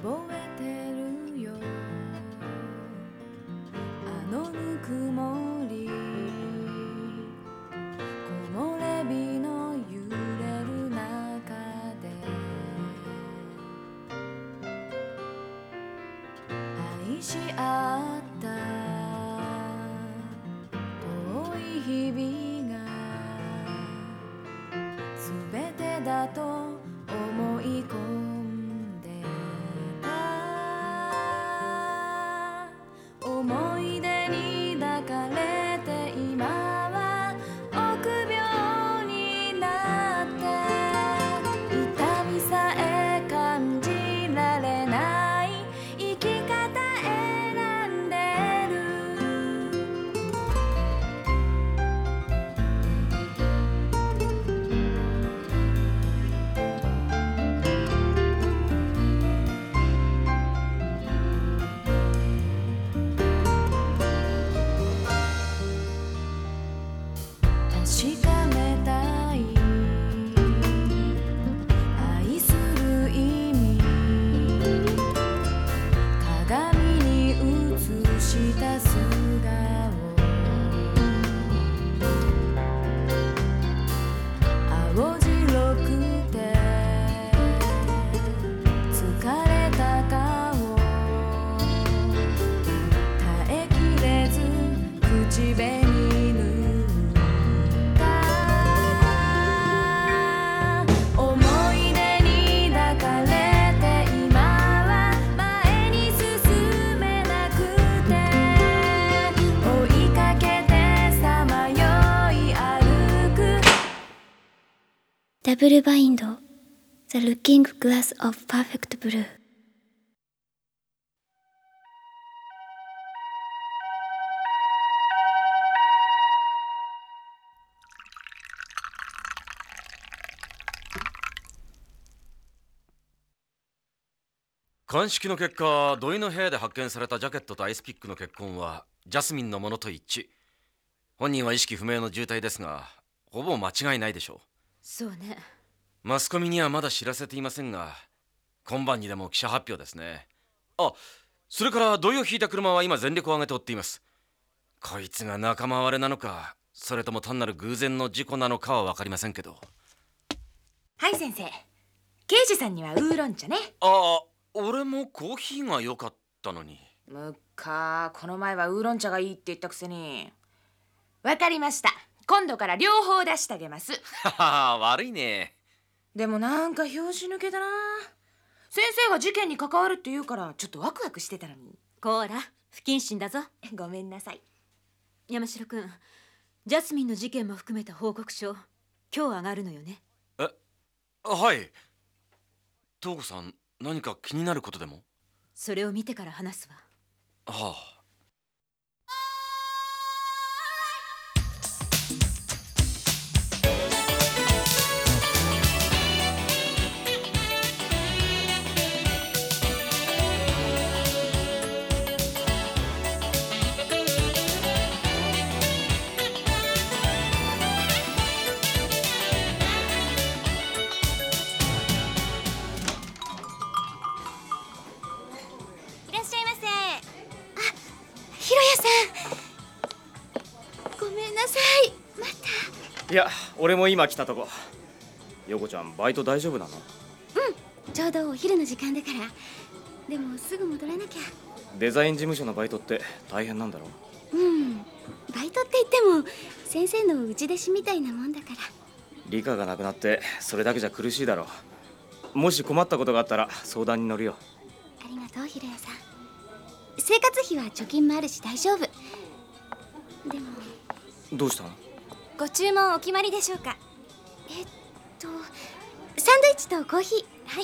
覚えてるよ、あのぬくもり、木漏れ日の揺れる中で愛し合った遠い日々が全てだと思い込んでた。思い出に抱かれて今は臆病になって痛みさえ感じられない生き方選んでる。確かめたい愛する意味、鏡に映した素顔、青白くて疲れた顔、耐えきれず口紅塗った思い出に抱かれて今は前に進めなくて追いかけてさまよい歩く。 ダブルバインド The Looking Glass of Perfect Blue。 鑑識の結果、土井の部屋で発見されたジャケットとアイスピックの血痕はジャスミンのものと一致。本人は意識不明の重体ですが、ほぼ間違いないでしょう。 そうね。 マスコミにはまだ知らせていませんが、今晩にでも記者発表ですね。あ、それから土井を引いた車は今全力を挙げて追っています。こいつが仲間割れなのか、それとも単なる偶然の事故なのかは分かりませんけど。 はい先生、刑事さんにはウーロン茶ね。 ああ、俺もコーヒーが良かったのに。 むっか、この前はウーロン茶がいいって言ったくせに。わかりました、今度から両方出してあげます。 はは、悪いね。 でもなんか拍子抜けだな。先生が事件に関わるって言うからちょっとワクワクしてたのに。 こーら、不謹慎だぞ。 ごめんなさい。 山城くん、ジャスミンの事件も含めた報告書、今日上がるのよね。 はい。東子さん、何か気になることでも？ それを見てから話すわ。 はあ。 いらっしゃいませ。ひろやさん、ごめんなさい。また。 いや、俺も今来たとこ。横ちゃん、バイト大丈夫なの？ ちょうどお昼の時間だから。でもすぐ戻らなきゃ。 デザイン事務所のバイトって大変なんだろ？ バイトって言っても先生の内弟子みたいなもんだから。 理科がなくなってそれだけじゃ苦しいだろう。もし困ったことがあったら相談に乗るよ。 ありがとう、ひろやさん。生活費は貯金もあるし大丈夫。でもどうしたの？ ご注文お決まりでしょうか？サンドイッチとコーヒー。はい。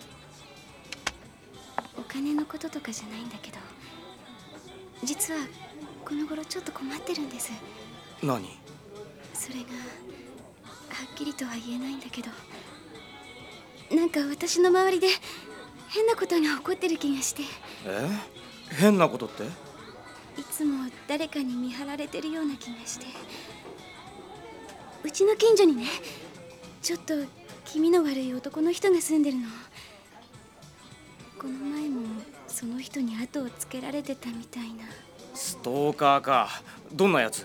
お金のこととかじゃないんだけど、実はこの頃ちょっと困ってるんです。 何？ それがはっきりとは言えないんだけど、なんか私の周りで変なことが起こってる気がして。 変なことって？ いつも誰かに見張られてるような気がして。うちの近所にね、ちょっと気味の悪い男の人が住んでるの。 この前もその人に後をつけられてたみたいな。 ストーカーか。どんなやつ？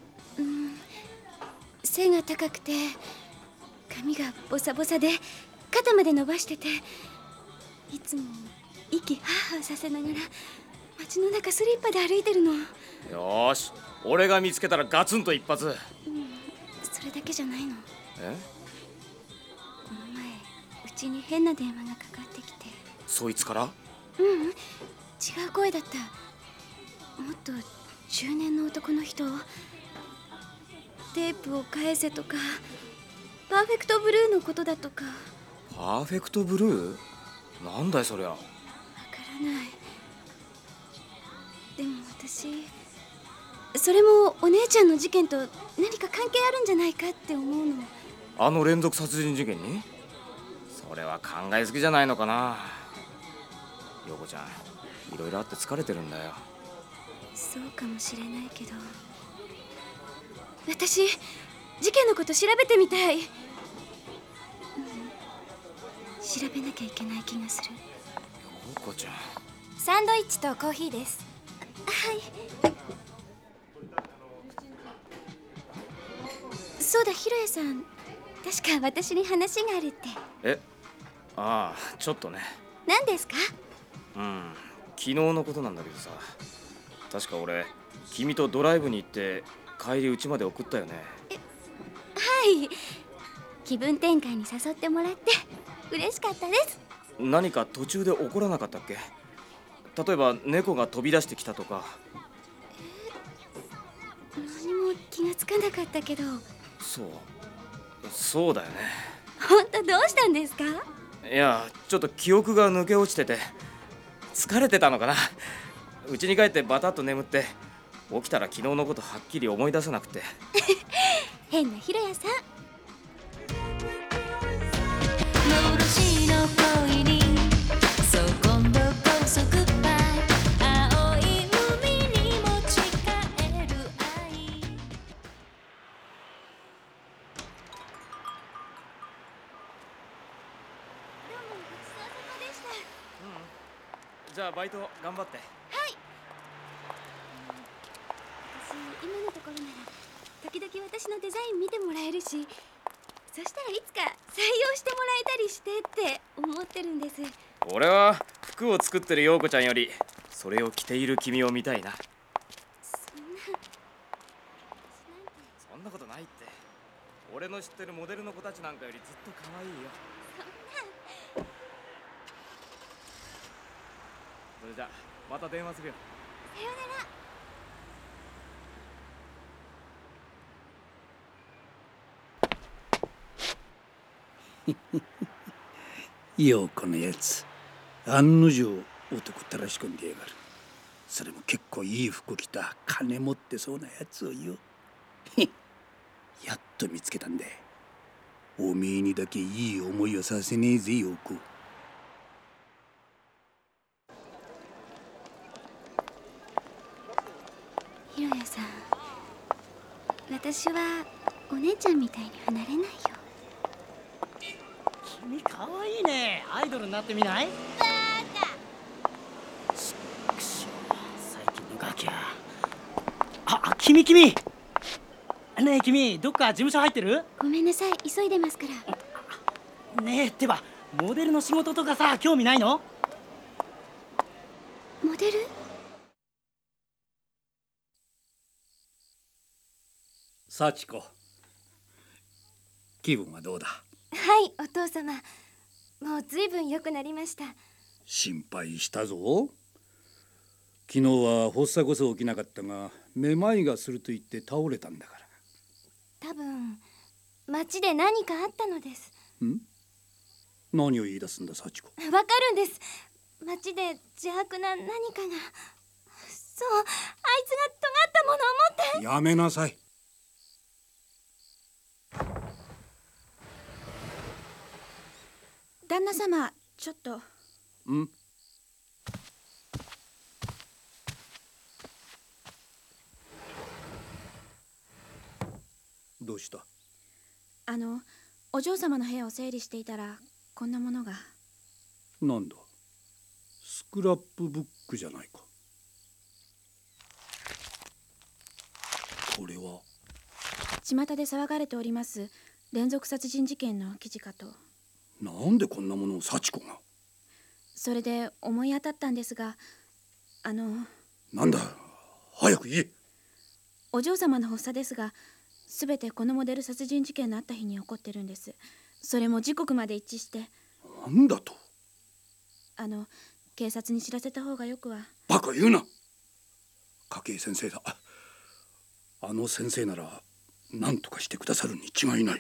背が高くて髪がボサボサで肩まで伸ばしてて、いつも息ハーハーさせながら街の中スリッパで歩いてるの。 よーし、俺が見つけたらガツンと一発。 それだけじゃないの。 え？ この前うちに変な電話がかかってきて。 そいつから？ 違う声だった。もっと中年の男の人。テープを返せとか、パーフェクトブルーのことだとか。 パーフェクトブルー？なんだいそりゃ。 わからない。でも私、それもお姉ちゃんの事件と何か関係あるんじゃないかって思うの。 あの連続殺人事件に？それは考えすぎじゃないのかな。陽子ちゃん、いろいろあって疲れてるんだよ。 そうかもしれないけど、私事件のこと調べてみたい。調べなきゃいけない気がする。 陽子ちゃん。 サンドイッチとコーヒーです。 はい。そうだ、ひろやさん、確か私に話があるって。 え？ああ、ちょっとね。 何ですか？ 昨日のことなんだけどさ、確か俺君とドライブに行って帰り家まで送ったよね。 はい、気分転換に誘ってもらって嬉しかったです。 何か途中で起こらなかったっけ？例えば猫が飛び出してきたとか。 何も気がつかなかったけど。 そうだよね。 本当どうしたんですか？ いや、ちょっと記憶が抜け落ちてて疲れてたのかな。家に帰ってバタッと眠って、起きたら昨日のことはっきり思い出せなくて。 変なひろやさん。 幻の恋にそこんどこそグッバイ、青い海に持ち帰る愛。 じゃあバイト頑張って。 私、今のところなら時々私のデザイン見てもらえるし、そしたらいつか採用してもらえたりしてって思ってるんです。 俺は服を作ってる陽子ちゃんよりそれを着ている君を見たいな。そんなことないって。俺の知ってるモデルの子たちなんかよりずっと可愛いよ。それじゃまた電話するよ。 さようなら。 陽子のやつ、案の定男たらし込んでやがる。それも結構いい服着た金持ってそうなやつをよ。やっと見つけたんだ。おめえにだけいい思いをさせねえぜ陽子。 ひろやさん、私はお姉ちゃんみたいに離れないよ。 君かわいいね。アイドルになってみない？バカ。最近のガキや。君ねえ君、どっか事務所入ってる？ ごめんなさい、急いでますから。 ねえってば、モデルの仕事とかさ、興味ないの？ モデル？ 幸子、気分はどうだ？ はい、お父様。もうずいぶん良くなりました。 心配したぞ。昨日は発作こそ起きなかったが、めまいがすると言って倒れたんだから。 多分街で何かあったのです。 何を言い出すんだ幸子。 わかるんです。街で邪悪な何かが。そう、あいつが尖ったものを持って。 やめなさい。 旦那様、ちょっと。 どうした？ お嬢様の部屋を整理していたらこんなものが。 なんだ？ スクラップブックじゃないか。これは巷で騒がれております連続殺人事件の記事かと。 なんでこんなものを幸子が。 それで思い当たったんですが、 なんだ、早く言え。 お嬢様の発作ですが、すべてこのモデル殺人事件のあった日に起こってるんです。それも時刻まで一致して。 なんだと。 警察に知らせた方がよくは。 バカ言うな。家計先生だ。あの先生なら何とかしてくださるに違いない。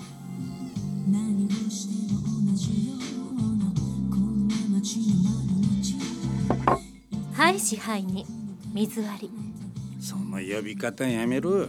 はい、支配人、水割り。 その呼び方やめろ。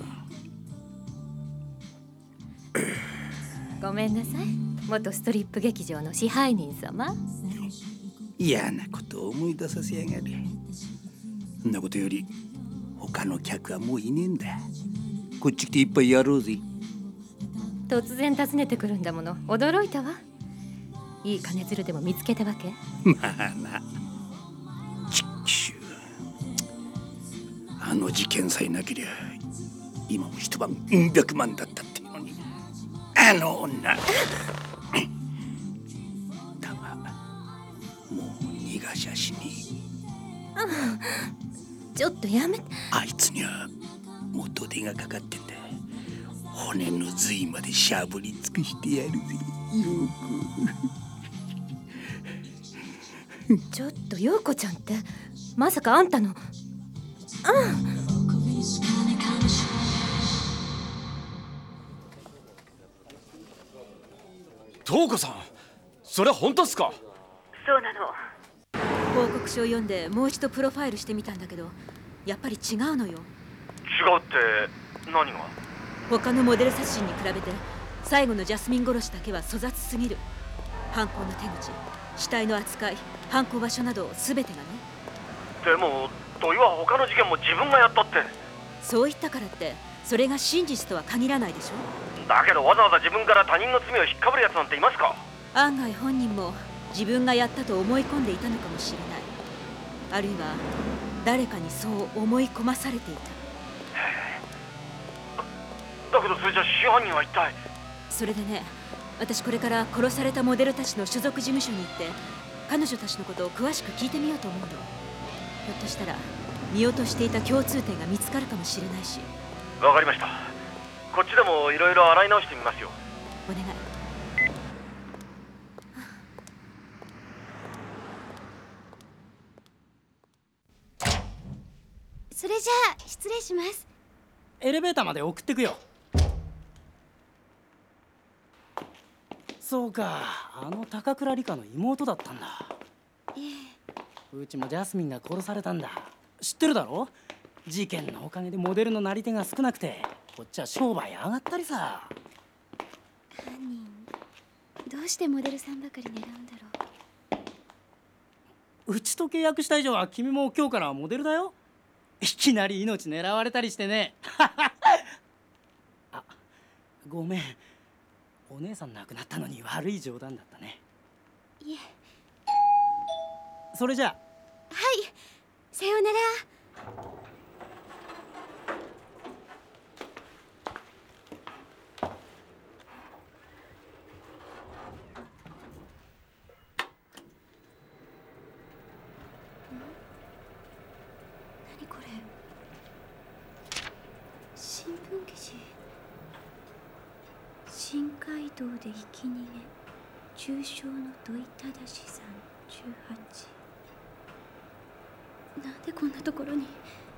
ごめんなさい、元ストリップ劇場の支配人様。 嫌なことを思い出させやがる。そんなことより他の客はもういねえんだ。こっち来て一杯やろうぜ。 突然訪ねてくるんだもの、驚いたわ。いい金づるでも見つけたわけ？ まあな。ちっきしゅう。あの事件さえなけりゃ今も一晩100万だったっていうのに、あの女だがもう逃がしゃしねえ。ちょっとやめて。 あいつには元手がかかってんだ。骨の髄までしゃぶり尽くしてやるぜ、陽子。ちょっと陽子ちゃんってまさかあんたの。 瞳子さん、それ本当っすか？ そうなの。報告書を読んでもう一度プロファイルしてみたんだけど、やっぱり違うのよ。 違うって何が？ 他のモデル殺人に比べて最後のジャスミン殺しだけは粗雑すぎる。犯行の手口、死体の扱い、犯行場所など全てがね。 でも土井は他の事件も自分がやったって。 そう言ったからってそれが真実とは限らないでしょ。 だけどわざわざ自分から他人の罪を引っかぶるやつなんていますか？ 案外本人も自分がやったと思い込んでいたのかもしれない。あるいは誰かにそう思い込まされていた。 だけどそれじゃ真犯人は一体。 それでね、私これから殺されたモデルたちの所属事務所に行って彼女たちのことを詳しく聞いてみようと思うの。ひょっとしたら見落としていた共通点が見つかるかもしれないし。 わかりました。こっちでもいろいろ洗い直してみますよ。 お願い。 それじゃあ失礼します。 エレベーターまで送ってくよ。そうか、あの高倉理香の妹だったんだ。うちもジャスミンが殺されたんだ。知ってるだろ？事件のおかげでモデルのなり手が少なくてこっちは商売上がったりさ。 犯人どうしてモデルさんばかり狙うんだろう。 うちと契約した以上は君も今日からモデルだよ。いきなり命狙われたりしてね。あ、ごめん。お姉さん亡くなったのに悪い冗談だったね。 いえ。 それじゃあ。 はい、さようなら。何これ。新聞記事。新街道でひき逃げ、重傷の土井正さん18。なんでこんなところに。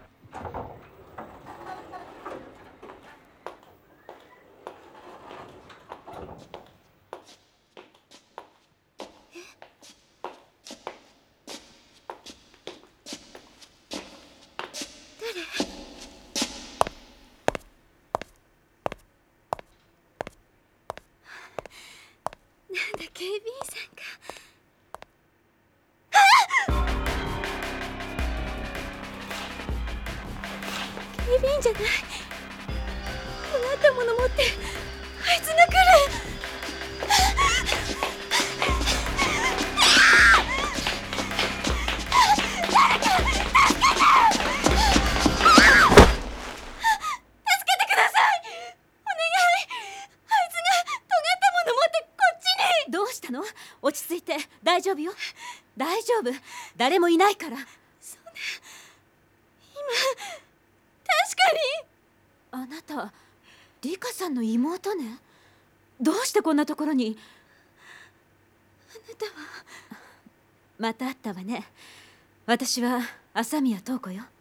警備員さんか。警備員じゃない。尖ったもの持ってあいつが来る。 落ち着いて。大丈夫よ。大丈夫。誰もいないから。 そんな、確かに。 あなたリカさんの妹ね。どうしてこんなところに。 あなたは。 また会ったわね。私は朝宮塔子よ。